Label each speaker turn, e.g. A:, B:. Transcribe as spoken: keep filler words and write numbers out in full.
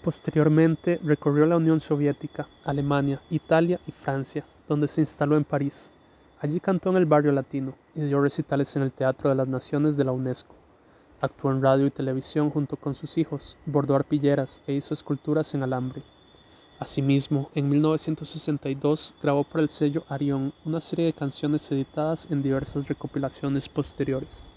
A: Posteriormente recorrió la Unión Soviética, Alemania, Italia y Francia, donde se instaló en París. Allí cantó en el Barrio Latino y dio recitales en el Teatro de las Naciones de la UNESCO. Actuó en radio y televisión junto con sus hijos, bordó arpilleras e hizo esculturas en alambre. Asimismo, en mil novecientos sesenta y dos grabó para el sello Arión una serie de canciones editadas en diversas recopilaciones posteriores.